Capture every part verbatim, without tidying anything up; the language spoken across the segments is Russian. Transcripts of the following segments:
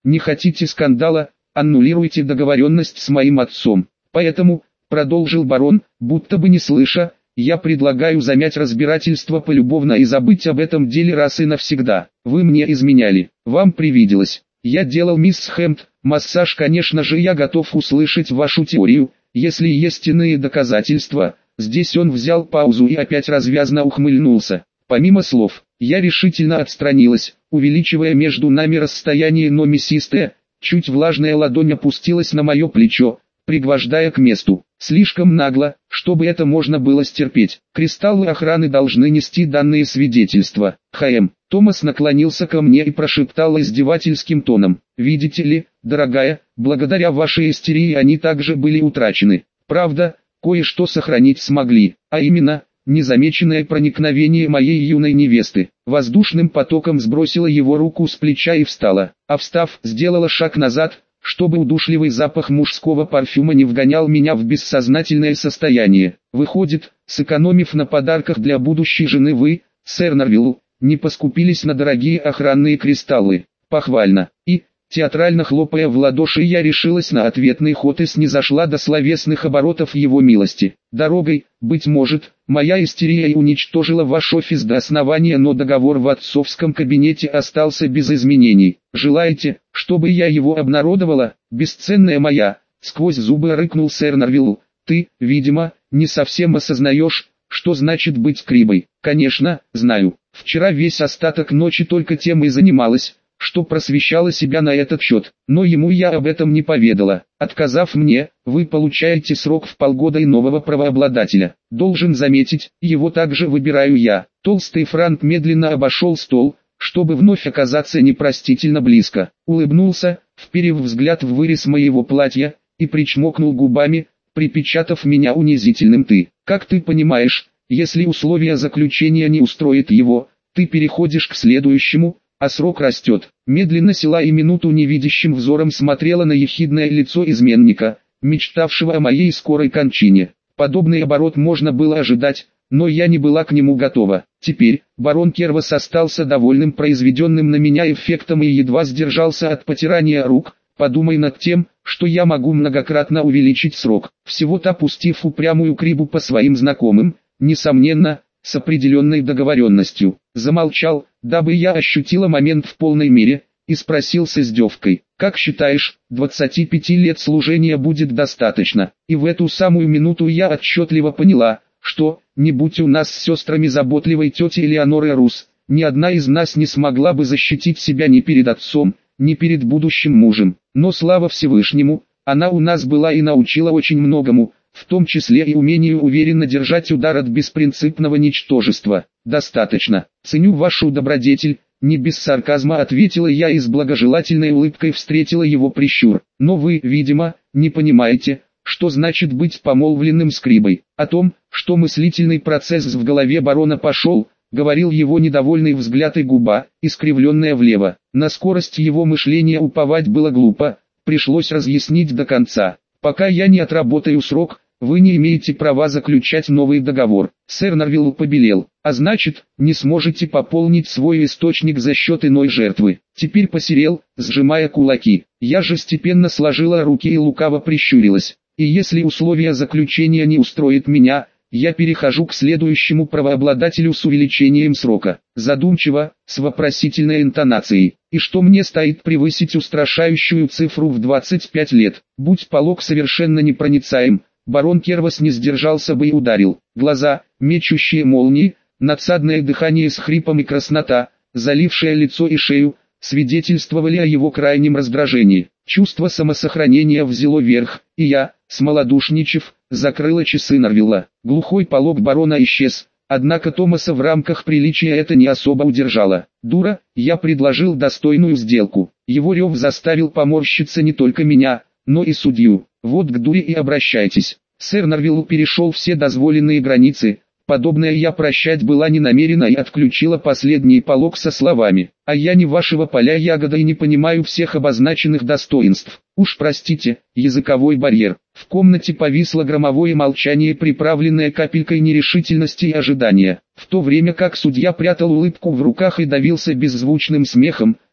Не хотите скандала, аннулируйте договоренность с моим отцом. Поэтому, продолжил барон, будто бы не слыша, я предлагаю замять разбирательство полюбовно и забыть об этом деле раз и навсегда. Вы мне изменяли, вам привиделось. Я делал, мисс Хэмпт, массаж. Конечно же, я готов услышать вашу теорию, если есть иные доказательства. Здесь он взял паузу и опять развязно ухмыльнулся. Помимо слов, я решительно отстранилась, увеличивая между нами расстояние, но мясистая, чуть влажная ладонь опустилась на мое плечо, пригвождая к месту. Слишком нагло, чтобы это можно было стерпеть. Кристаллы охраны должны нести данные свидетельства. Хэм. Томас наклонился ко мне и прошептал издевательским тоном: «Видите ли, дорогая, благодаря вашей истерии они также были утрачены. Правда, кое-что сохранить смогли, а именно, незамеченное проникновение моей юной невесты». Воздушным потоком сбросила его руку с плеча и встала, а встав, сделала шаг назад, чтобы удушливый запах мужского парфюма не вгонял меня в бессознательное состояние. Выходит, сэкономив на подарках для будущей жены, вы, сэр Норвилл, не поскупились на дорогие охранные кристаллы. Похвально. И, театрально хлопая в ладоши, я решилась на ответный ход и снизошла до словесных оборотов его милости. Дорогой, быть может, моя истерия и уничтожила ваш офис до основания, но договор в отцовском кабинете остался без изменений. Желаете, чтобы я его обнародовала, бесценная моя? Сквозь зубы рыкнул сэр Норвилл. Ты, видимо, не совсем осознаешь, что значит быть крибой. Конечно, знаю. Вчера весь остаток ночи только тем и занималась, что просвещала себя на этот счет, но ему я об этом не поведала. Отказав мне, вы получаете срок в полгода и нового правообладателя. Должен заметить, его также выбираю я. Толстый Франк медленно обошел стол, чтобы вновь оказаться непростительно близко. Улыбнулся, вперев взгляд в вырез моего платья, и причмокнул губами, припечатав меня унизительным «ты». Как ты понимаешь, если условия заключения не устроит его, ты переходишь к следующему, а срок растет. Медленно села и минуту невидящим взором смотрела на ехидное лицо изменника, мечтавшего о моей скорой кончине. Подобный оборот можно было ожидать, но я не была к нему готова. Теперь, барон Кервас остался довольным произведенным на меня эффектом и едва сдержался от потирания рук. Подумай над тем, что я могу многократно увеличить срок, всего-то пустив упрямую крибу по своим знакомым, несомненно, с определенной договоренностью. Замолчал, дабы я ощутила момент в полной мере, и спросил с издевкой: «Как считаешь, двадцати пяти лет служения будет достаточно?» И в эту самую минуту я отчетливо поняла, что, не будь у нас с сестрами заботливой тети Элеоноры Рус, ни одна из нас не смогла бы защитить себя ни перед отцом, ни перед будущим мужем. Но слава Всевышнему, она у нас была и научила очень многому, в том числе и умению уверенно держать удар от беспринципного ничтожества. «Достаточно. Ценю вашу добродетель», — не без сарказма ответила я и с благожелательной улыбкой встретила его прищур. «Но вы, видимо, не понимаете, что значит быть помолвленным с крибой. О том, что мыслительный процесс в голове барона пошел, говорил его недовольный взгляд и губа, искривленная влево. На скорость его мышления уповать было глупо, пришлось разъяснить до конца. Пока я не отработаю срок, вы не имеете права заключать новый договор». Сэр Норвилл побелел. «А значит, не сможете пополнить свой источник за счет иной жертвы». Теперь посерел, сжимая кулаки. Я же степенно сложила руки и лукаво прищурилась. «И если условия заключения не устроят меня, я перехожу к следующему правообладателю с увеличением срока». Задумчиво, с вопросительной интонацией. «И что мне стоит превысить устрашающую цифру в двадцать пять лет? Будь полог совершенно непроницаем, барон Кервас не сдержался бы и ударил». Глаза, мечущие молнии, надсадное дыхание с хрипом и краснота, залившее лицо и шею, свидетельствовали о его крайнем раздражении. Чувство самосохранения взяло верх, и я, смолодушничав, закрыла часы Норвилла. Глухой полог барона исчез, однако Томаса в рамках приличия это не особо удержало. «Дура», я предложил достойную сделку. Его рев заставил поморщиться не только меня, но и судью. «Вот к дуре и обращайтесь». Сэр Норвилл перешел все дозволенные границы. Подобное я прощать была не намерена и отключила последний полог со словами: «А я не вашего поля ягода и не понимаю всех обозначенных достоинств». Уж простите, языковой барьер. В комнате повисло громовое молчание, приправленное капелькой нерешительности и ожидания. В то время как судья прятал улыбку в руках и давился беззвучным смехом,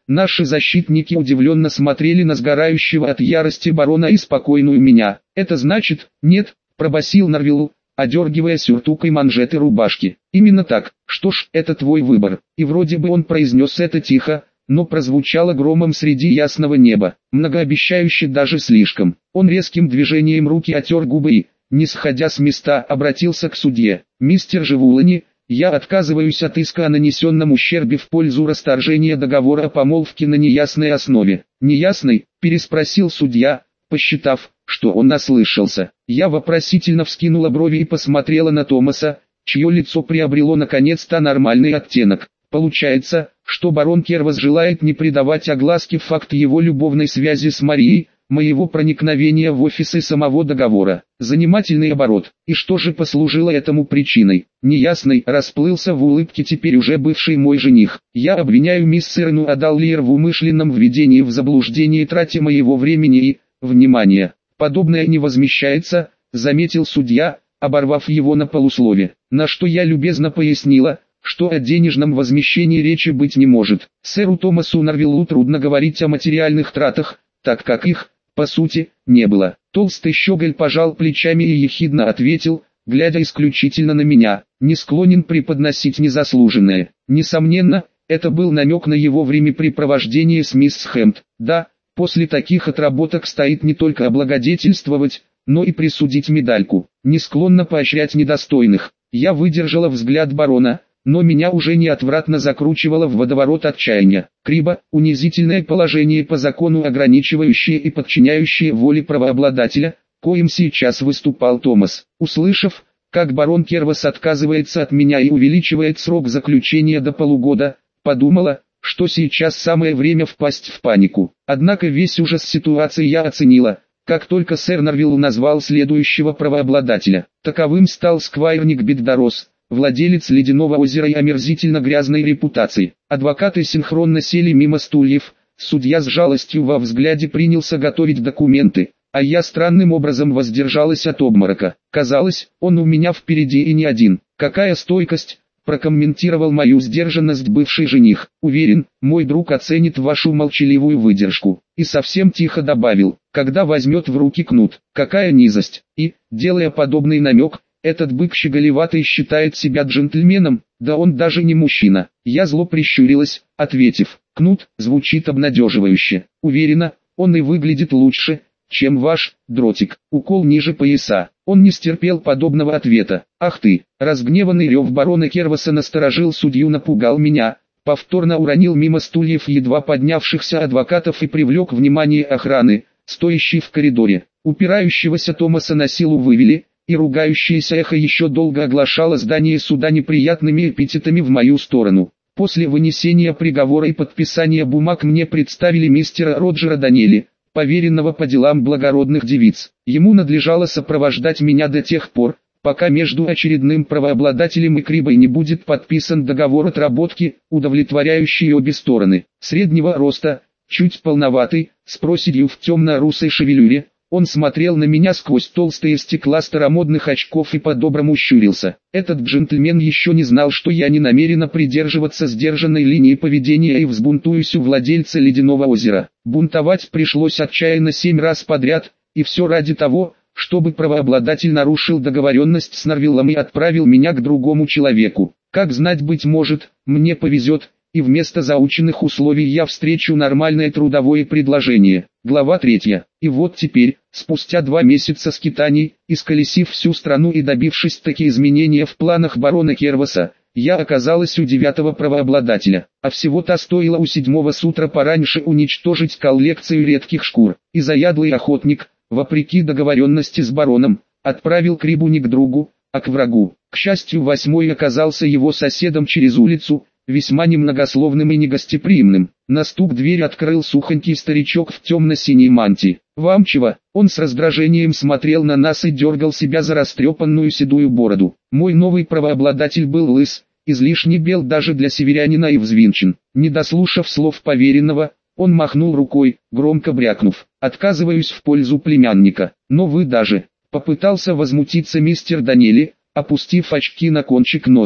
Наши защитники удивленно смотрели на сгорающего от ярости барона и спокойную меня. «Это значит, нет», — пробасил Норвиллу, одергивая сюртук и манжеты рубашки. «Именно так. Что ж, это твой выбор». И вроде бы он произнес это тихо, но прозвучало громом среди ясного неба, многообещающе даже слишком. Он резким движением руки отер губы и, не сходя с места, обратился к судье. «Мистер Живулани, я отказываюсь от иска о нанесенном ущербе в пользу расторжения договора о помолвке на неясной основе». «Неясной?» – переспросил судья, посчитав, что он наслышался. Я вопросительно вскинула брови и посмотрела на Томаса, чье лицо приобрело наконец-то нормальный оттенок. Получается, что барон Кервас желает не придавать огласке факт его любовной связи с Марией, моего проникновения в офисы самого договора. Занимательный оборот. И что же послужило этому причиной? Неясный, расплылся в улыбке теперь уже бывший мой жених. Я обвиняю мисс Ирну Адаллиер в умышленном введении в заблуждение и трате моего времени и, внимания. Подобное не возмещается, заметил судья, оборвав его на полуслове. На что я любезно пояснила, что о денежном возмещении речи быть не может. Сэру Томасу Норвиллу трудно говорить о материальных тратах, так как их, по сути, не было. Толстый щеголь пожал плечами и ехидно ответил, глядя исключительно на меня, не склонен преподносить незаслуженное. Несомненно, это был намек на его времяпрепровождение с мисс Хэмпт. Да, после таких отработок стоит не только облагодетельствовать, но и присудить медальку. Не склонна поощрять недостойных. Я выдержала взгляд барона, но меня уже неотвратно закручивало в водоворот отчаяния. Криба, унизительное положение по закону, ограничивающее и подчиняющее воле правообладателя, коим сейчас выступал Томас. Услышав, как барон Кервас отказывается от меня и увеличивает срок заключения до полугода, подумала, что сейчас самое время впасть в панику. Однако весь ужас ситуации я оценила, как только сэр Норвилл назвал следующего правообладателя. Таковым стал сквайр Ник Бигдарос, владелец Ледяного озера и омерзительно грязной репутации. Адвокаты синхронно сели мимо стульев, судья с жалостью во взгляде принялся готовить документы, а я странным образом воздержалась от обморока. Казалось, он у меня впереди и не один. «Какая стойкость!» – прокомментировал мою сдержанность бывший жених. «Уверен, мой друг оценит вашу молчаливую выдержку». И совсем тихо добавил, когда возьмет в руки кнут. «Какая низость!» И, делая подобный намек, этот бык щеголеватый считает себя джентльменом, да он даже не мужчина. Я зло прищурилась, ответив, кнут звучит обнадеживающе. Уверена, он и выглядит лучше, чем ваш дротик. Укол ниже пояса. Он не стерпел подобного ответа. Ах ты! Разгневанный рев барона Керваса насторожил судью, напугал меня, повторно уронил мимо стульев едва поднявшихся адвокатов и привлек внимание охраны, стоящей в коридоре. Упирающегося Томаса на силу вывели, и ругающееся эхо еще долго оглашало здание суда неприятными эпитетами в мою сторону. После вынесения приговора и подписания бумаг мне представили мистера Роджера Даниэли, поверенного по делам благородных девиц. Ему надлежало сопровождать меня до тех пор, пока между очередным правообладателем и Крибой не будет подписан договор отработки, удовлетворяющий обе стороны. Среднего роста, чуть полноватый, с проседью в темно-русой шевелюре, он смотрел на меня сквозь толстые стекла старомодных очков и по-доброму щурился. Этот джентльмен еще не знал, что я не намерена придерживаться сдержанной линии поведения и взбунтуюсь у владельца Ледяного озера. Бунтовать пришлось отчаянно семь раз подряд, и все ради того, чтобы правообладатель нарушил договоренность с Норвиллом и отправил меня к другому человеку. Как знать, быть может, мне повезет, и вместо заученных условий я встречу нормальное трудовое предложение. Глава третья. И вот теперь, спустя два месяца скитаний, исколесив всю страну и добившись таки изменения в планах барона Керваса, я оказалась у девятого правообладателя, а всего-то стоило у седьмого с утра пораньше уничтожить коллекцию редких шкур. И заядлый охотник, вопреки договоренности с бароном, отправил Крибу не к другу, а к врагу. К счастью, восьмой оказался его соседом через улицу, весьма немногословным и негостеприимным. На стук дверь открыл сухонький старичок в темно-синей мантии. «Вам чего?» Он с раздражением смотрел на нас и дергал себя за растрепанную седую бороду. Мой новый правообладатель был лыс, излишне бел даже для северянина и взвинчен. Не дослушав слов поверенного, он махнул рукой, громко брякнув: «Отказываюсь в пользу племянника». «Но вы даже...» — попытался возмутиться мистер Даниэли, опустив очки на кончик носа,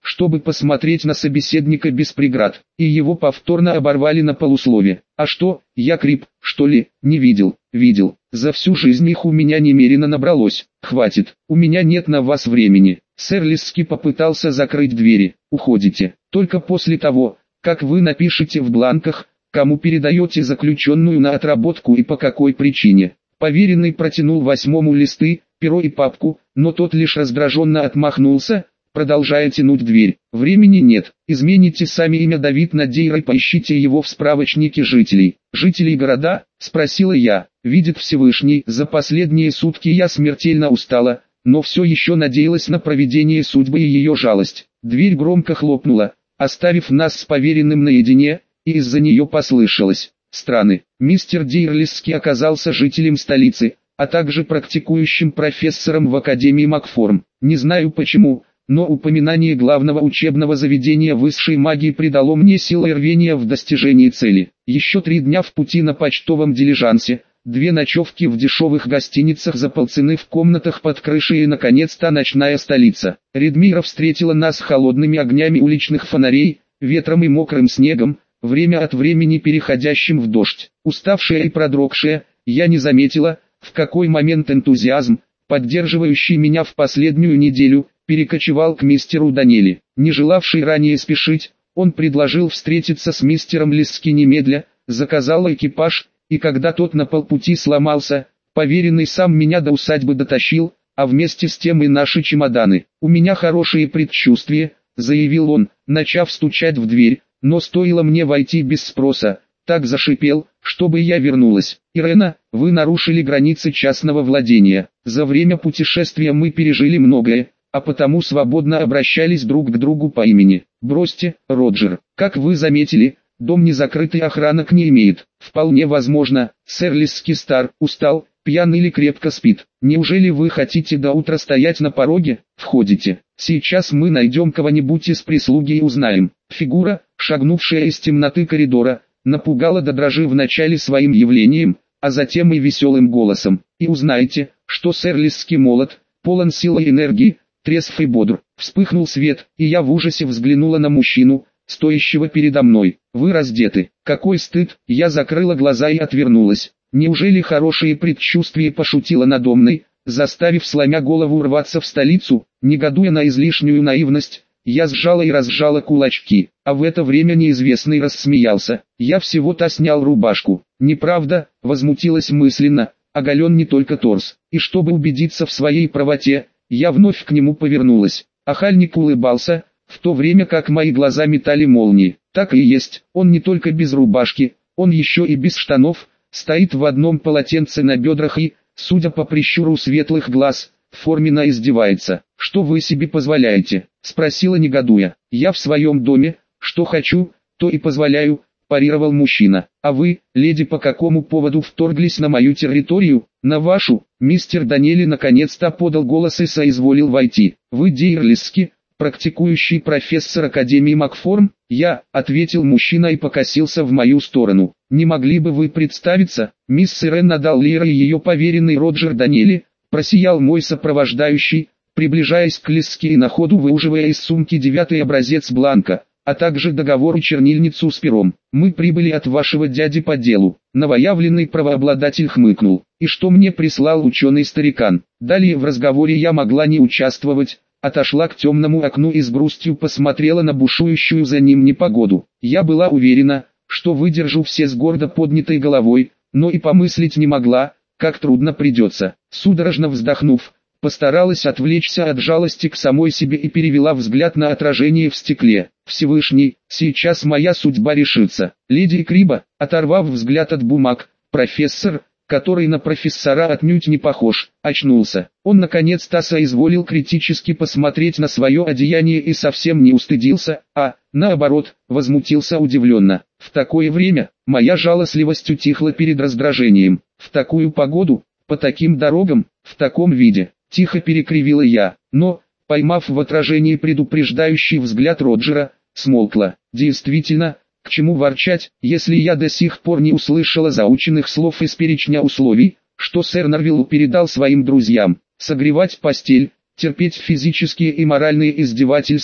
чтобы посмотреть на собеседника без преград, и его повторно оборвали на полуслове. А что, я крип, что ли? Не видел, видел. За всю жизнь их у меня немерено набралось. Хватит, у меня нет на вас времени. Сэр Лиски попытался закрыть двери. Уходите, только после того, как вы напишете в бланках, кому передаете заключенную на отработку и по какой причине. Поверенный протянул восьмому листы, перо и папку, но тот лишь раздраженно отмахнулся, продолжая тянуть дверь. Времени нет, измените сами имя Давид Надейра и поищите его в справочнике жителей. Жителей города? Спросила я. Видит Всевышний, за последние сутки я смертельно устала, но все еще надеялась на провидение судьбы и ее жалость. Дверь громко хлопнула, оставив нас с поверенным наедине, и из-за нее послышалось: «Страны, мистер Дейрлиски оказался жителем столицы, а также практикующим профессором в Академии Макформ. Не знаю почему, но упоминание главного учебного заведения высшей магии придало мне силы и рвения в достижении цели. Еще три дня в пути на почтовом дилижансе, две ночевки в дешевых гостиницах за полцены в комнатах под крышей и наконец-то ночная столица. Редмира встретила нас холодными огнями уличных фонарей, ветром и мокрым снегом, время от времени переходящим в дождь. Уставшая и продрогшая, я не заметила, в какой момент энтузиазм, поддерживающий меня в последнюю неделю, перекочевал к мистеру Данели. Не желавший ранее спешить, он предложил встретиться с мистером Лиски немедля, заказал экипаж, и когда тот на полпути сломался, поверенный сам меня до усадьбы дотащил, а вместе с тем и наши чемоданы. «У меня хорошие предчувствия», — заявил он, начав стучать в дверь, но стоило мне войти без спроса, так зашипел, чтобы я вернулась. «Ирена, вы нарушили границы частного владения. За время путешествия мы пережили многое, а потому свободно обращались друг к другу по имени. Бросьте, Роджер. Как вы заметили, дом не закрытый, охранок не имеет. Вполне возможно, сэр Лиски стар, устал, пьян или крепко спит. Неужели вы хотите до утра стоять на пороге? Входите. Сейчас мы найдем кого-нибудь из прислуги и узнаем». Фигура, шагнувшая из темноты коридора, напугала до дрожи вначале своим явлением, а затем и веселым голосом. «И узнаете, что сэр Лиски молод, полон силы и энергии, трезв и бодр». Вспыхнул свет, и я в ужасе взглянула на мужчину, стоящего передо мной. «Вы раздеты. Какой стыд!» Я закрыла глаза и отвернулась. Неужели хорошие предчувствия пошутила надо мной, заставив сломя голову рваться в столицу? Негодуя на излишнюю наивность, я сжала и разжала кулачки, а в это время неизвестный рассмеялся. Я всего-то снял рубашку. «Неправда», — возмутилась мысленно, — оголен не только торс. И чтобы убедиться в своей правоте, я вновь к нему повернулась. Охальник улыбался, в то время как мои глаза метали молнии. Так и есть, он не только без рубашки, он еще и без штанов, стоит в одном полотенце на бедрах и, судя по прищуру светлых глаз, форменно издевается. «Что вы себе позволяете?» — спросила негодуя. «Я в своем доме, что хочу, то и позволяю», — парировал мужчина. «А вы, леди, по какому поводу вторглись на мою территорию?» «На вашу». Мистер Данели наконец-то подал голос и соизволил войти. «Вы Дейрлиски, практикующий профессор Академии Макформ?» «Я», — ответил мужчина и покосился в мою сторону. «Не могли бы вы представиться?» «Мисс Ирена Даллира и ее поверенный Роджер Данели», — просиял мой сопровождающий, приближаясь к Лиске и на ходу выуживая из сумки девятый образец бланка, а также договор и чернильницу с пером. «Мы прибыли от вашего дяди по делу». Новоявленный правообладатель хмыкнул. «И что мне прислал ученый-старикан?» Далее в разговоре я могла не участвовать, отошла к темному окну и с грустью посмотрела на бушующую за ним непогоду. Я была уверена, что выдержу все с гордо поднятой головой, но и помыслить не могла, как трудно придется. Судорожно вздохнув, постаралась отвлечься от жалости к самой себе и перевела взгляд на отражение в стекле. «Всевышний, сейчас моя судьба решится». Леди Криба, оторвав взгляд от бумаг, профессор, который на профессора отнюдь не похож, очнулся. Он наконец-то соизволил критически посмотреть на свое одеяние и совсем не устыдился, а, наоборот, возмутился удивленно. В такое время, моя жалостливость утихла перед раздражением. В такую погоду, по таким дорогам, в таком виде. Тихо перекривила я, но, поймав в отражении предупреждающий взгляд Роджера, смолкла. Действительно, к чему ворчать, если я до сих пор не услышала заученных слов из перечня условий, что сэр Норвилл передал своим друзьям: согревать постель, терпеть физические и моральные издевательства,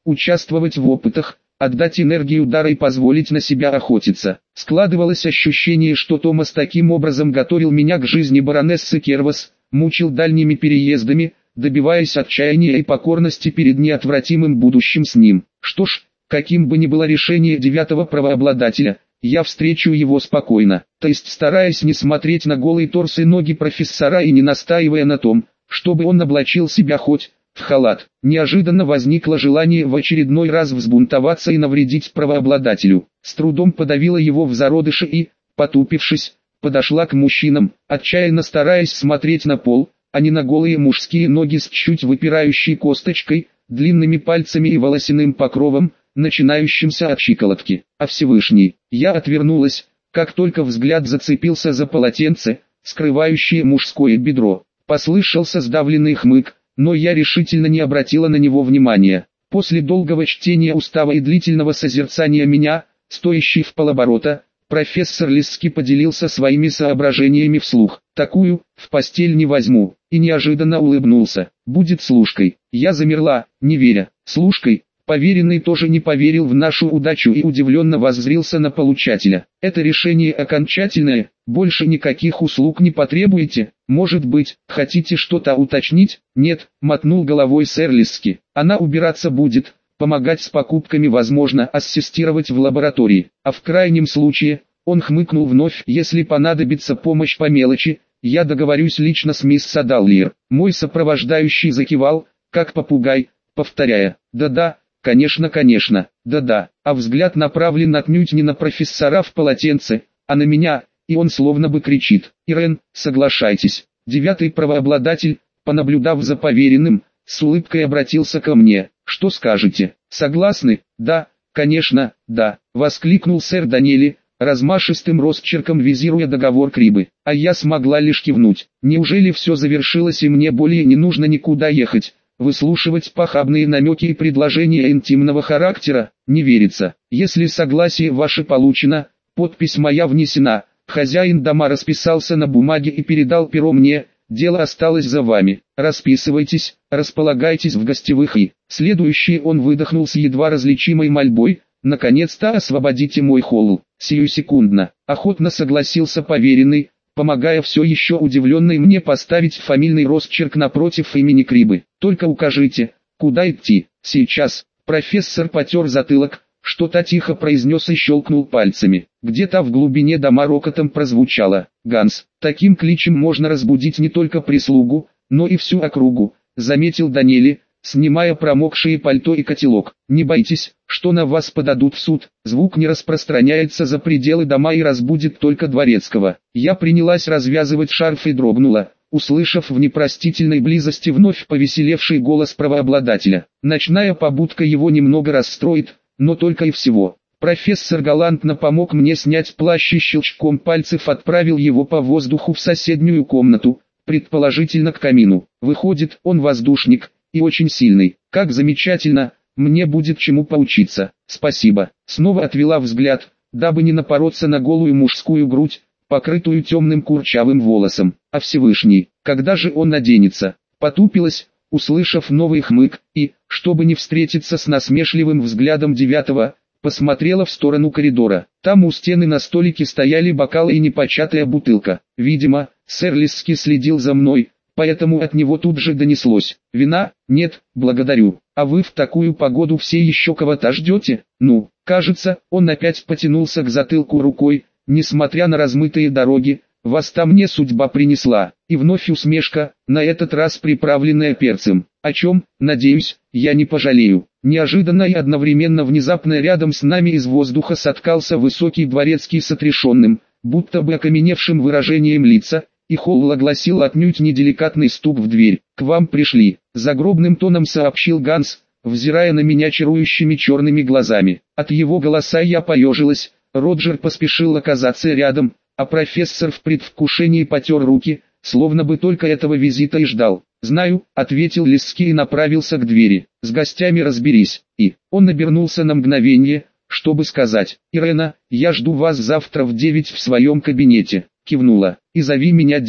участвовать в опытах, отдать энергию дара и позволить на себя охотиться. Складывалось ощущение, что Томас таким образом готовил меня к жизни баронессы Кервас, мучил дальними переездами, добиваясь отчаяния и покорности перед неотвратимым будущим с ним. Что ж, каким бы ни было решение девятого правообладателя, я встречу его спокойно, то есть стараясь не смотреть на голые торсы и ноги профессора и не настаивая на том, чтобы он облачил себя хоть в халат. Неожиданно возникло желание в очередной раз взбунтоваться и навредить правообладателю. С трудом подавила его в зародыше и, потупившись, подошла к мужчинам, отчаянно стараясь смотреть на пол, а не на голые мужские ноги с чуть выпирающей косточкой, длинными пальцами и волосяным покровом, начинающимся от щиколотки. А Всевышний, я отвернулась, как только взгляд зацепился за полотенце, скрывающее мужское бедро. Послышался сдавленный хмык, но я решительно не обратила на него внимания. После долгого чтения устава и длительного созерцания меня, стоящий в полоборота, профессор Лисский поделился своими соображениями вслух. Такую, в постель не возьму, и неожиданно улыбнулся. Будет служкой. Я замерла, не веря. Служкой? Поверенный тоже не поверил в нашу удачу и удивленно воззрился на получателя. Это решение окончательное, больше никаких услуг не потребуете? Может быть, хотите что-то уточнить? Нет, мотнул головой сэр Лисский. Она убираться будет, помогать с покупками возможно, ассистировать в лаборатории. А в крайнем случае, он хмыкнул вновь, если понадобится помощь по мелочи, я договорюсь лично с мисс Садаллиер. Мой сопровождающий закивал, как попугай, повторяя: да-да, конечно, конечно, да-да, а взгляд направлен отнюдь не на профессора в полотенце, а на меня, и он словно бы кричит: Ирен, соглашайтесь. Девятый правообладатель, понаблюдав за поверенным, с улыбкой обратился ко мне: что скажете, согласны? Да, конечно, да, воскликнул сэр Даниэль, размашистым росчерком визируя договор Крибы. А я смогла лишь кивнуть. Неужели все завершилось и мне более не нужно никуда ехать? Выслушивать похабные намеки и предложения интимного характера, не верится. Если согласие ваше получено, подпись моя внесена, хозяин дома расписался на бумаге и передал перо мне, дело осталось за вами. Расписывайтесь, располагайтесь в гостевых и... Следующий он выдохнул с едва различимой мольбой: наконец-то освободите мой холл. Сиюсекундно, охотно согласился поверенный, помогая все еще удивленной мне поставить фамильный росчерк напротив имени Крибы. Только укажите, куда идти. Сейчас. Профессор потер затылок, что-то тихо произнес и щелкнул пальцами. Где-то в глубине дома рокотом прозвучало: Ганс, таким кличем можно разбудить не только прислугу, но и всю округу, заметил Даниэль, снимая промокшие пальто и котелок. Не бойтесь, что на вас подадут в суд, звук не распространяется за пределы дома и разбудит только дворецкого. Я принялась развязывать шарф и дрогнула, услышав в непростительной близости вновь повеселевший голос правообладателя. Ночная побудка его немного расстроит, но только и всего. Профессор галантно помог мне снять плащ и щелчком пальцев отправил его по воздуху в соседнюю комнату, предположительно к камину. Выходит, он воздушник, и очень сильный. Как замечательно, мне будет чему поучиться. Спасибо. Снова отвела взгляд, дабы не напороться на голую мужскую грудь, покрытую темным курчавым волосом. А Всевышний, когда же он наденется? Потупилась, услышав новый хмык, и, чтобы не встретиться с насмешливым взглядом девятого, посмотрела в сторону коридора. Там у стены на столике стояли бокалы и непочатая бутылка. Видимо, сэр Лисский следил за мной, поэтому от него тут же донеслось: вина? Нет, благодарю. А вы в такую погоду все еще кого-то ждете? Ну, кажется, он опять потянулся к затылку рукой. Несмотря на размытые дороги, вас там мне судьба принесла. И вновь усмешка, на этот раз приправленная перцем. О чем, надеюсь, я не пожалею. Неожиданно и одновременно внезапно рядом с нами из воздуха соткался высокий дворецкий с отрешенным, будто бы окаменевшим выражением лица, и холл огласил отнюдь неделикатный стук в дверь. «К вам пришли», — загробным тоном сообщил Ганс, взирая на меня чарующими черными глазами. От его голоса я поежилась, Роджер поспешил оказаться рядом, а профессор в предвкушении потер руки, словно бы только этого визита и ждал. «Знаю», — ответил Лисский и направился к двери. «С гостями разберись». И он обернулся на мгновение, чтобы сказать: «Ирена, я жду вас завтра в девять в своем кабинете». Кивнула. «И зови меня Дейр».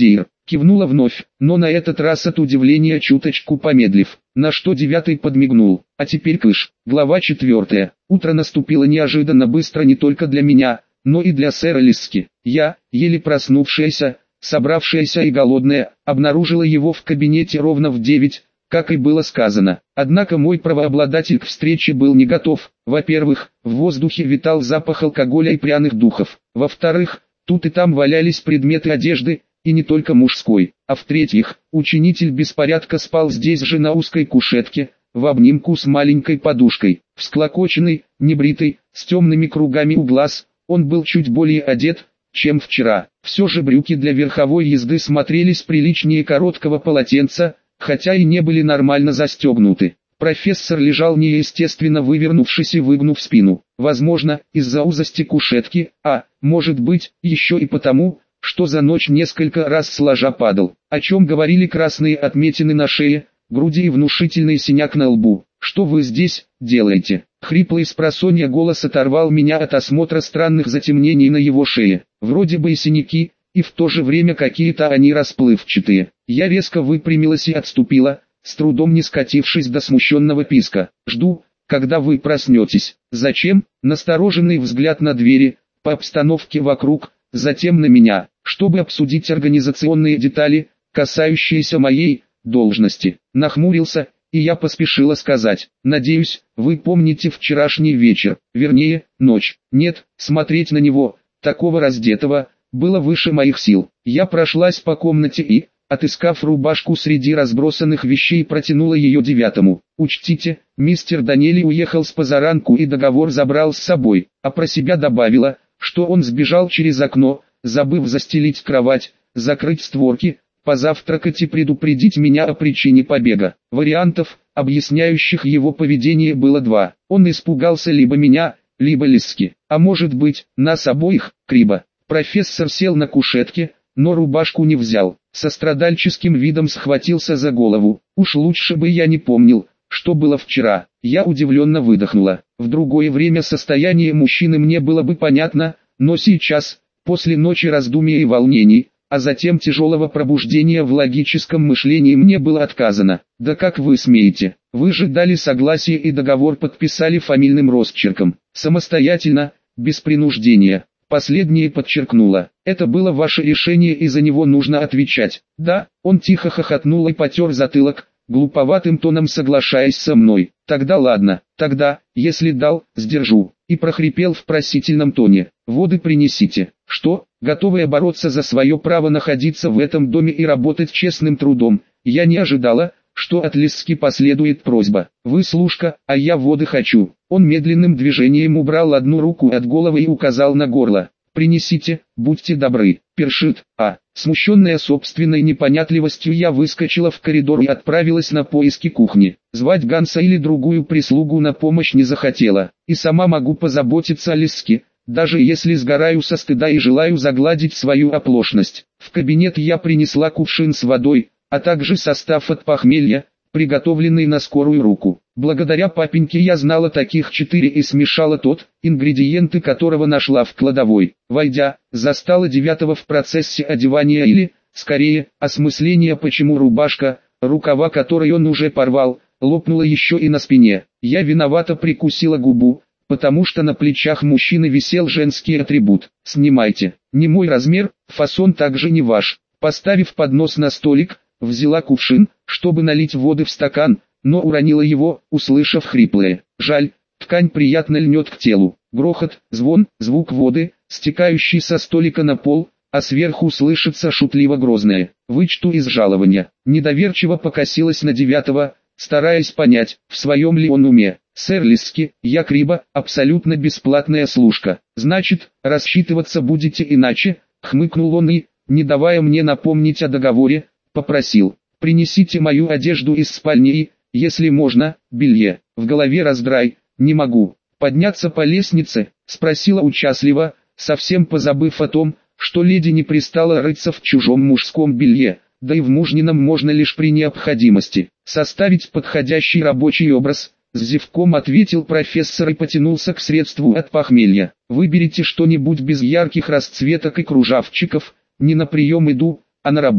Кивнула вновь, но на этот раз от удивления чуточку помедлив, на что девятый подмигнул. А теперь кыш. Глава четвертая. Утро наступило неожиданно быстро не только для меня, но и для сэра Лиски. Я, еле проснувшаяся, собравшаяся и голодная, обнаружила его в кабинете ровно в девять, как и было сказано. Однако мой правообладатель к встрече был не готов. Во-первых, в воздухе витал запах алкоголя и пряных духов. Во-вторых, тут и там валялись предметы одежды, и не только мужской. А в-третьих, учинитель беспорядка спал здесь же на узкой кушетке, в обнимку с маленькой подушкой. Всклокоченный, небритый, с темными кругами у глаз, он был чуть более одет, чем вчера. Все же брюки для верховой езды смотрелись приличнее короткого полотенца, хотя и не были нормально застегнуты. Профессор лежал неестественно вывернувшись и выгнув спину. Возможно, из-за узости кушетки, а, может быть, еще и потому, что за ночь несколько раз сложа падал, о чем говорили красные отметины на шее, груди и внушительный синяк на лбу. «Что вы здесь делаете?» Хриплый спросонья голос оторвал меня от осмотра странных затемнений на его шее. Вроде бы и синяки, и в то же время какие-то они расплывчатые. Я резко выпрямилась и отступила, с трудом не скатившись до смущенного писка. «Жду, когда вы проснетесь». «Зачем?» Настороженный взгляд на двери, по обстановке вокруг, затем на меня, чтобы обсудить организационные детали, касающиеся моей должности. Нахмурился, и я поспешила сказать: «Надеюсь, вы помните вчерашний вечер, вернее, ночь». Нет, смотреть на него, такого раздетого, было выше моих сил. Я прошлась по комнате и, отыскав рубашку среди разбросанных вещей, протянула ее девятому. «Учтите, мистер Даниэль уехал с позаранку и договор забрал с собой», а про себя добавила, что он сбежал через окно, забыв застелить кровать, закрыть створки, позавтракать и предупредить меня о причине побега. Вариантов, объясняющих его поведение, было два. Он испугался либо меня, либо Лиски, а может быть, нас обоих, криво. Профессор сел на кушетке, но рубашку не взял. Со страдальческим видом схватился за голову. Уж лучше бы я не помнил, что было вчера. Я удивленно выдохнула. В другое время состояние мужчины мне было бы понятно, но сейчас, после ночи раздумий и волнений, а затем тяжелого пробуждения в логическом мышлении, мне было отказано. «Да как вы смеете? Вы же дали согласие и договор подписали фамильным росчерком. Самостоятельно, без принуждения». Последнее подчеркнула. «Это было ваше решение и за него нужно отвечать». «Да», он тихо хохотнул и потер затылок, глуповатым тоном соглашаясь со мной. «Тогда ладно, тогда, если дал, сдержу». И прохрипел в просительном тоне: «Воды принесите». Что, готовая бороться за свое право находиться в этом доме и работать честным трудом, я не ожидала, что от Лиски последует просьба: «Вы служка, а я воды хочу». Он медленным движением убрал одну руку от головы и указал на горло. «Принесите, будьте добры». Першит, а, смущенная собственной непонятливостью, я выскочила в коридор и отправилась на поиски кухни. Звать Ганса или другую прислугу на помощь не захотела, и сама могу позаботиться о Лиске, даже если сгораю со стыда и желаю загладить свою оплошность. В кабинет я принесла кувшин с водой, а также состав от похмелья, приготовленный на скорую руку. Благодаря папеньке я знала таких четыре и смешала тот, ингредиенты которого нашла в кладовой. Войдя, застала девятого в процессе одевания или, скорее, осмысления, почему рубашка, рукава которой он уже порвал, лопнула еще и на спине. Я виновато прикусила губу, потому что на плечах мужчины висел женский атрибут. «Снимайте, не мой размер, фасон также не ваш». Поставив поднос на столик, взяла кувшин, чтобы налить воды в стакан, но уронила его, услышав хриплое: «Жаль, ткань приятно льнет к телу». Грохот, звон, звук воды, стекающий со столика на пол, а сверху слышится шутливо грозное: «Вычту из жалования». Недоверчиво покосилась на девятого, стараясь понять, в своем ли он уме. «Сэр Лиски, я Криба, абсолютно бесплатная служка». «Значит, рассчитываться будете иначе?» — хмыкнул он и, не давая мне напомнить о договоре, попросил: «Принесите мою одежду из спальни и, если можно, белье». В голове раздрай: «Не могу подняться по лестнице?» — спросила участливо, совсем позабыв о том, что леди не пристала рыться в чужом мужском белье, да и в мужнином можно лишь при необходимости. «Составить подходящий рабочий образ», — с зевком ответил профессор и потянулся к средству от похмелья. «Выберите что-нибудь без ярких расцветок и кружавчиков. Не на прием иду, а на работу».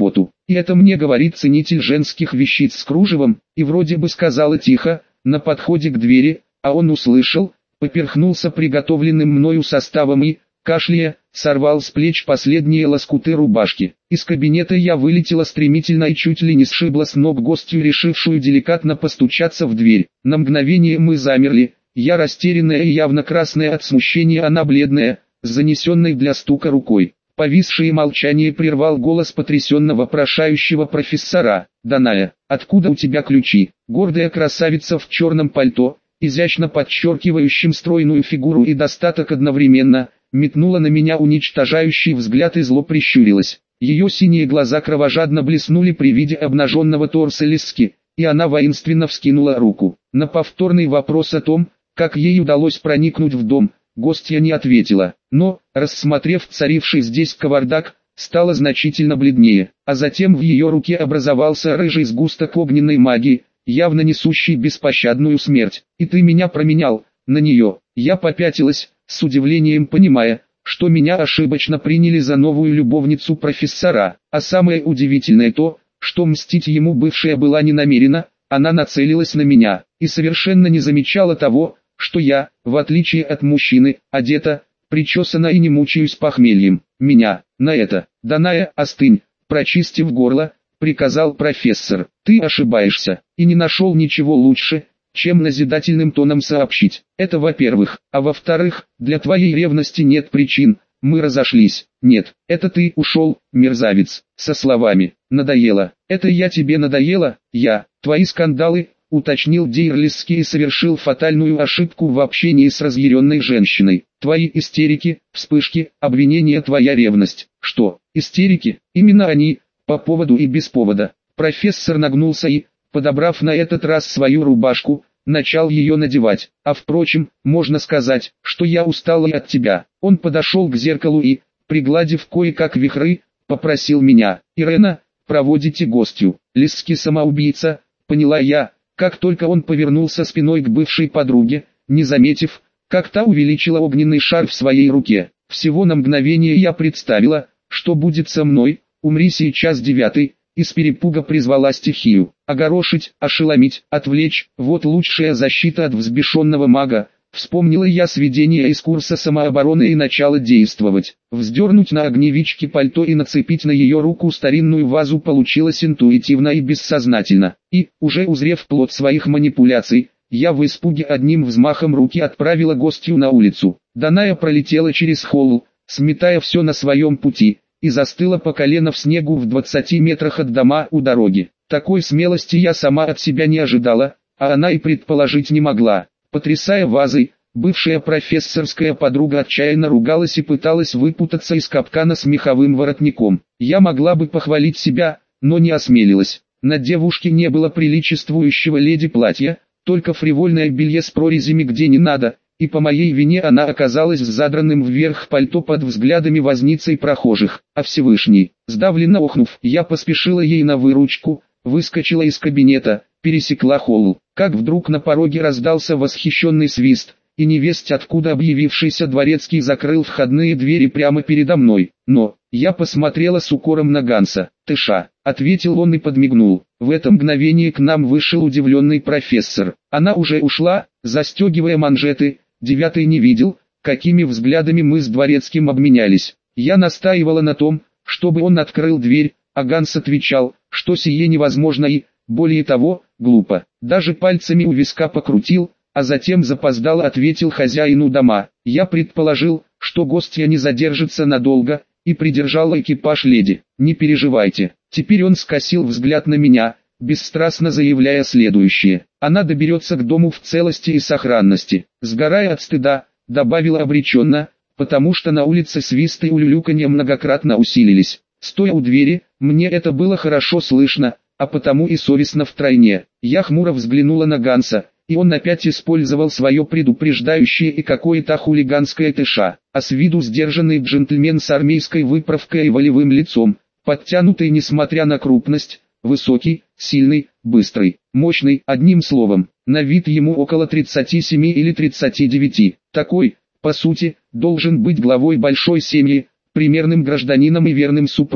И это мне говорит ценитель женских вещиц с кружевом, и вроде бы сказала тихо, на подходе к двери, а он услышал, поперхнулся приготовленным мною составом и, кашляя, сорвал с плеч последние лоскуты рубашки. Из кабинета я вылетела стремительно и чуть ли не сшибла с ног гостью, решившую деликатно постучаться в дверь. На мгновение мы замерли, я растерянная и явно красная от смущения, она бледная, с занесенной для стука рукой. Повисшее молчание прервал голос потрясенно вопрошающего профессора. «Даная, откуда у тебя ключи?» Гордая красавица в черном пальто, изящно подчеркивающим стройную фигуру и достаток одновременно, метнула на меня уничтожающий взгляд и зло прищурилась. Ее синие глаза кровожадно блеснули при виде обнаженного торса Лиски, и она воинственно вскинула руку. На повторный вопрос о том, как ей удалось проникнуть в дом, гостья не ответила, но, рассмотрев царивший здесь кавардак, стала значительно бледнее, а затем в ее руке образовался рыжий сгусток огненной магии, явно несущий беспощадную смерть. «И ты меня променял на нее?» Я попятилась, с удивлением понимая, что меня ошибочно приняли за новую любовницу профессора, а самое удивительное то, что мстить ему бывшая была не намерена, она нацелилась на меня, и совершенно не замечала того, что я, в отличие от мужчины, одета, причесана и не мучаюсь похмельем. Меня, на это, Даная, остынь, прочистив горло, приказал профессор. Ты ошибаешься, и не нашел ничего лучше, чем назидательным тоном сообщить. Это во-первых, а во-вторых, для твоей ревности нет причин, мы разошлись. Нет, это ты ушел, мерзавец, со словами «надоело». Это я тебе надоела, я, твои скандалы, уточнил Дейрлисский и совершил фатальную ошибку в общении с разъяренной женщиной. Твои истерики, вспышки, обвинения, твоя ревность. Что, истерики? Именно они, по поводу и без повода. Профессор нагнулся и, подобрав на этот раз свою рубашку, начал ее надевать. А впрочем, можно сказать, что я устал и от тебя. Он подошел к зеркалу и, пригладив кое-как вихры, попросил меня: «Ирена, проводите гостью». Лиски самоубийца, поняла я, как только он повернулся спиной к бывшей подруге, не заметив, как та увеличила огненный шар в своей руке. Всего на мгновение я представила, что будет со мной, умри сейчас девятый, и с перепуга призвала стихию. Огорошить, ошеломить, отвлечь – вот лучшая защита от взбешенного мага. Вспомнила я сведения из курса самообороны и начала действовать. Вздернуть на огневичке пальто и нацепить на ее руку старинную вазу получилось интуитивно и бессознательно. И, уже узрев плод своих манипуляций, я в испуге одним взмахом руки отправила гостью на улицу. Даная пролетела через холл, сметая все на своем пути, и застыла по колено в снегу в двадцати метрах от дома у дороги. Такой смелости я сама от себя не ожидала, а она и предположить не могла. Потрясая вазой, бывшая профессорская подруга отчаянно ругалась и пыталась выпутаться из капкана с меховым воротником. Я могла бы похвалить себя, но не осмелилась. На девушке не было приличествующего леди платья, только фривольное белье с прорезями где не надо, и по моей вине она оказалась с задранным вверх пальто под взглядами возниц и прохожих. А Всевышний, сдавленно охнув, я поспешила ей на выручку, выскочила из кабинета, пересекла холл, как вдруг на пороге раздался восхищенный свист, и невесть откуда объявившийся дворецкий закрыл входные двери прямо передо мной. Но, я посмотрела с укором на Ганса. «Тыша», — ответил он и подмигнул. В это мгновение к нам вышел удивленный профессор. Она уже ушла, застегивая манжеты. Девятый не видел, какими взглядами мы с дворецким обменялись. Я настаивала на том, чтобы он открыл дверь, а Ганс отвечал, что сие невозможно и, более того, глупо. Даже пальцами у виска покрутил, а затем запоздало ответил хозяину дома. Я предположил, что гостья не задержится надолго, и придержала экипаж леди. «Не переживайте». Теперь он скосил взгляд на меня, бесстрастно заявляя следующее: «Она доберется к дому в целости и сохранности». Сгорая от стыда, добавила обреченно, потому что на улице свист и улюлюканье многократно усилились. Стоя у двери, мне это было хорошо слышно, а потому и совестно втройне. Я хмуро взглянула на Ганса, и он опять использовал свое предупреждающее и какое-то хулиганское тыша, а с виду сдержанный джентльмен с армейской выправкой и волевым лицом, подтянутый несмотря на крупность, высокий, сильный, быстрый, мощный, одним словом, на вид ему около тридцати семи или тридцати девяти. Такой, по сути, должен быть главой большой семьи, примерным гражданином и верным супругом.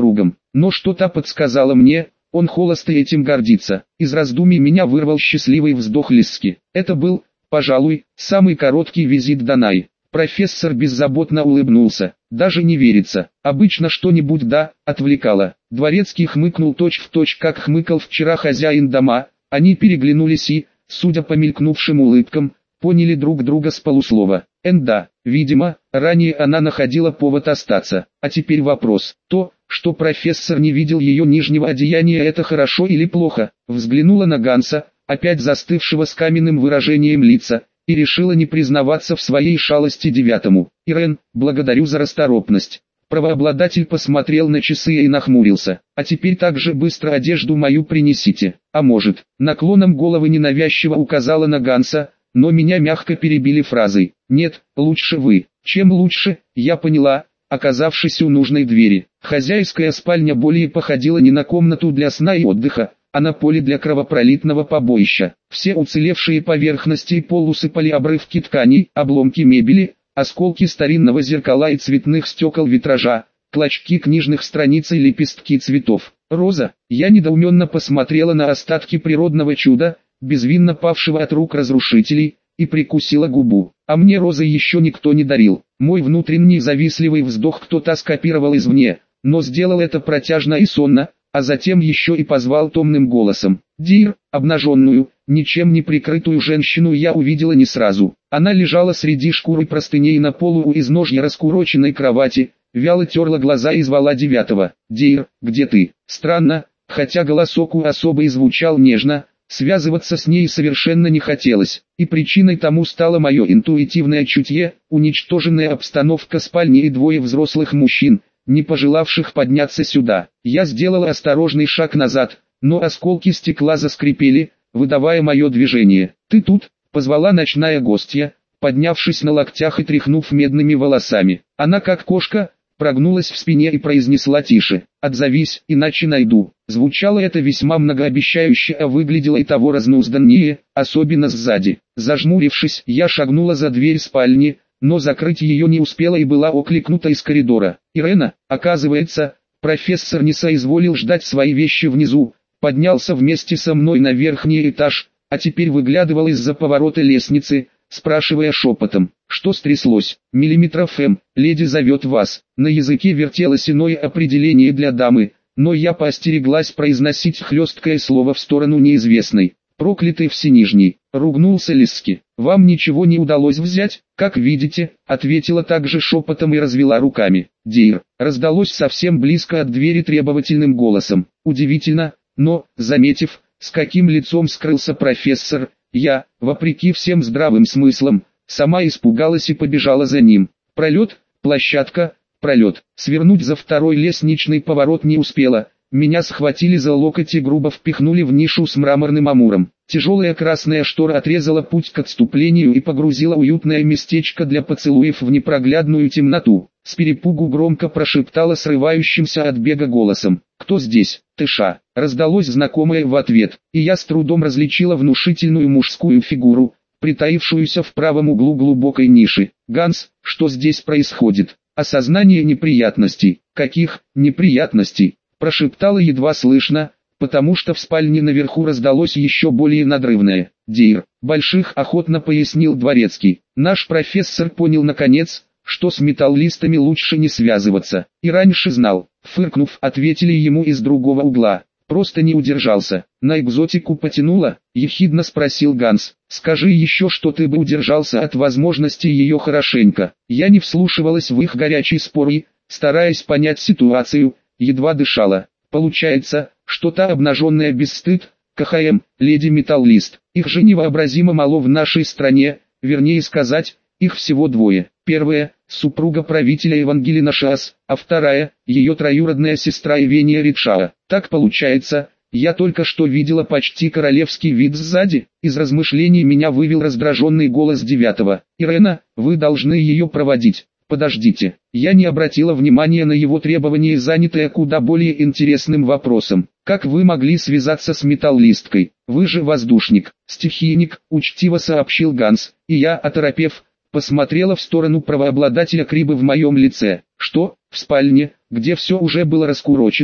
но что-то подсказало мне, он холост и этим гордится. Из раздумий меня вырвал счастливый вздох Лиски. Это был, пожалуй, самый короткий визит Данаи. Профессор беззаботно улыбнулся. Даже не верится. Обычно что-нибудь да, отвлекало. Дворецкий хмыкнул точь-в-точь, как хмыкал вчера хозяин дома. Они переглянулись и, судя по мелькнувшим улыбкам, поняли друг друга с полуслова. Эн да, видимо, ранее она находила повод остаться. А теперь вопрос. То, что профессор не видел ее нижнего одеяния, это хорошо или плохо? Взглянула на Ганса, опять застывшего с каменным выражением лица, и решила не признаваться в своей шалости девятому. Ирен, благодарю за расторопность. Правообладатель посмотрел на часы и нахмурился. А теперь так же быстро одежду мою принесите. А может, наклоном головы ненавязчиво указала на Ганса, но меня мягко перебили фразой. Нет, лучше вы. Чем лучше, я поняла, оказавшись у нужной двери. Хозяйская спальня более походила не на комнату для сна и отдыха, а на поле для кровопролитного побоища. Все уцелевшие поверхности и пол усыпали обрывки тканей, обломки мебели, осколки старинного зеркала и цветных стекол витража, клочки книжных страниц и лепестки цветов. Роза, я недоуменно посмотрела на остатки природного чуда, безвинно павшего от рук разрушителей, и прикусила губу. А мне розы еще никто не дарил. Мой внутренний завистливый вздох кто-то скопировал извне, но сделал это протяжно и сонно, а затем еще и позвал томным голосом. Дир, обнаженную, ничем не прикрытую женщину я увидела не сразу. Она лежала среди шкур и простыней на полу у изножья раскуроченной кровати, вяло терла глаза и звала девятого. Дир, где ты? Странно, хотя голосок у особой звучал нежно, связываться с ней совершенно не хотелось, и причиной тому стало мое интуитивное чутье, уничтоженная обстановка спальни и двое взрослых мужчин, не пожелавших подняться сюда. Я сделала осторожный шаг назад, но осколки стекла заскрипели, выдавая мое движение. «Ты тут?» — позвала ночная гостья, поднявшись на локтях и тряхнув медными волосами. Она, как кошка, прогнулась в спине и произнесла тише: «Отзовись, иначе найду». Звучало это весьма многообещающе, а выглядело и того разнузданнее, особенно сзади. Зажмурившись, я шагнула за дверь спальни, но закрыть ее не успела и была окликнута из коридора. «Ирена», оказывается, профессор не соизволил ждать свои вещи внизу, поднялся вместе со мной на верхний этаж, а теперь выглядывал из-за поворота лестницы, спрашивая шепотом: «Что стряслось?» «Миллиметров М, леди зовет вас». На языке вертелось иное определение для дамы, но я поостереглась произносить хлесткое слово в сторону неизвестной. «Проклятый всенижний», — ругнулся Лиски. «Вам ничего не удалось взять?» «Как видите», — ответила также шепотом и развела руками. «Дир», — раздалось совсем близко от двери требовательным голосом. Удивительно, но, заметив, с каким лицом скрылся профессор, я, вопреки всем здравым смыслам, сама испугалась и побежала за ним. Пролет, площадка, пролет. Свернуть за второй лестничный поворот не успела. Меня схватили за локоть и грубо впихнули в нишу с мраморным амуром. Тяжелая красная штора отрезала путь к отступлению и погрузила уютное местечко для поцелуев в непроглядную темноту. С перепугу громко прошептала срывающимся от бега голосом: «Кто здесь, Тыша?» Раздалось знакомое в ответ, и я с трудом различила внушительную мужскую фигуру, притаившуюся в правом углу глубокой ниши. «Ганс, что здесь происходит?» Осознание неприятностей. «Каких неприятностей?» Прошептала едва слышно, потому что в спальне наверху раздалось еще более надрывное: «Дир, больших», — охотно пояснил дворецкий. Наш профессор понял наконец, что с металлистами лучше не связываться. И раньше знал. Фыркнув, ответили ему из другого угла. Просто не удержался. «На экзотику потянуло?» — ехидно спросил Ганс. «Скажи еще, что ты бы удержался от возможности ее хорошенько». Я не вслушивалась в их горячий спор и, стараясь понять ситуацию, едва дышала. Получается, что та обнаженная бесстыд, КХМ, леди-металлист, их же невообразимо мало в нашей стране, вернее сказать, их всего двое. Первая – супруга правителя Евангелина Шаас, а вторая – ее троюродная сестра Евения Ридшаа. Так получается, я только что видела почти королевский вид сзади. Из размышлений меня вывел раздраженный голос девятого. «Ирена, вы должны ее проводить». «Подождите». Я не обратила внимания на его требование, занятое куда более интересным вопросом. «Как вы могли связаться с металлисткой? Вы же воздушник, стихийник», — учтиво сообщил Ганс, и я, оторопев, посмотрела в сторону правообладателя Крибы в моем лице. «Что?» «В спальне, где все уже было раскурочено,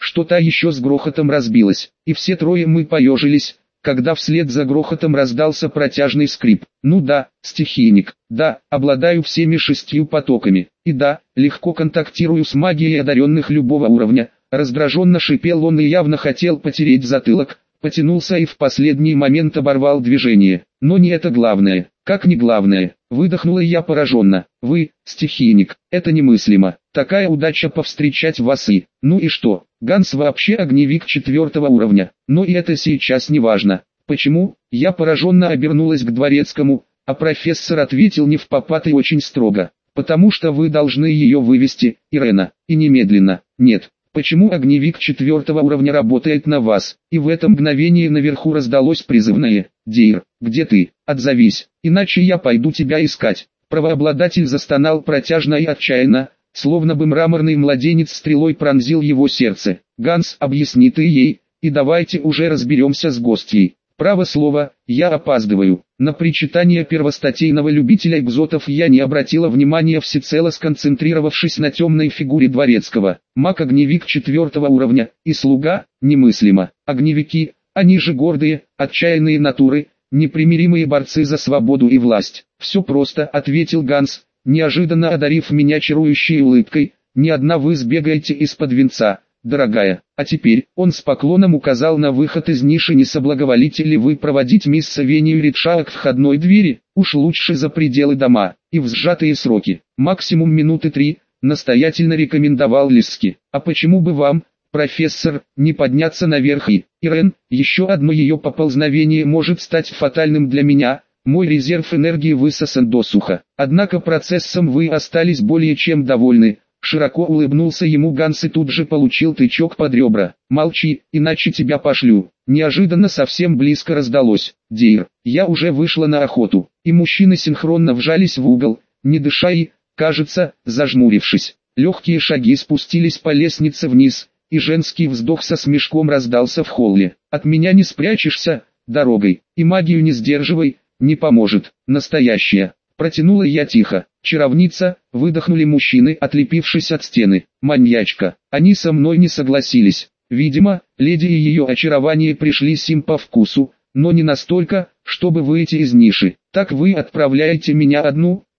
что та еще с грохотом разбилась, и все трое мы поежились, когда вслед за грохотом раздался протяжный скрип. Ну да, стихийник, да, обладаю всеми шестью потоками, и да, легко контактирую с магией одаренных любого уровня. Раздраженно шипел он и явно хотел потереть затылок, потянулся и в последний момент оборвал движение. Но не это главное, как не главное, выдохнула я пораженно. Вы, стихийник, это немыслимо, такая удача повстречать вас и... Ну и что, Ганс вообще огневик четвертого уровня, но и это сейчас не важно. Почему? Я пораженно обернулась к дворецкому, а профессор ответил невпопад и очень строго. Потому что вы должны ее вывести, Ирена, и немедленно. Нет. Почему огневик четвертого уровня работает на вас? И в это мгновение наверху раздалось призывное: «Дейр, где ты? Отзовись, иначе я пойду тебя искать». Правообладатель застонал протяжно и отчаянно, словно бы мраморный младенец стрелой пронзил его сердце. «Ганс, объясни ты ей, и давайте уже разберемся с гостьей. Право слово, я опаздываю». На причитание первостатейного любителя экзотов я не обратила внимания, всецело сконцентрировавшись на темной фигуре дворецкого. Маг-огневик четвертого уровня и слуга – немыслимо. Огневики, они же гордые, отчаянные натуры, непримиримые борцы за свободу и власть. «Все просто», – ответил Ганс, неожиданно одарив меня чарующей улыбкой. «Ни одна вы сбегаете из-под венца, дорогая. А теперь», он с поклоном указал на выход из ниши, «не соблаговолите ли вы проводить мисс Савению Ридшаа к входной двери? Уж лучше за пределы дома, и в сжатые сроки, максимум минуты три», настоятельно рекомендовал Лиски. «А почему бы вам, профессор, не подняться наверх и... Ирен, еще одно ее поползновение может стать фатальным для меня, мой резерв энергии высосан досуха. Однако процессом вы остались более чем довольны». Широко улыбнулся ему Ганс и тут же получил тычок под ребра. «Молчи, иначе тебя пошлю». Неожиданно совсем близко раздалось: «Дейр, я уже вышла на охоту». И мужчины синхронно вжались в угол, не дыша и, кажется, зажмурившись. Легкие шаги спустились по лестнице вниз, и женский вздох со смешком раздался в холле. «От меня не спрячешься, дорогой, и магию не сдерживай, не поможет. Настоящая». Протянула я тихо. «Чаровница», выдохнули мужчины, отлепившись от стены. «Маньячка». Они со мной не согласились. Видимо, леди и ее очарование пришлись им по вкусу, но не настолько, чтобы выйти из ниши. «Так вы отправляете меня одну?»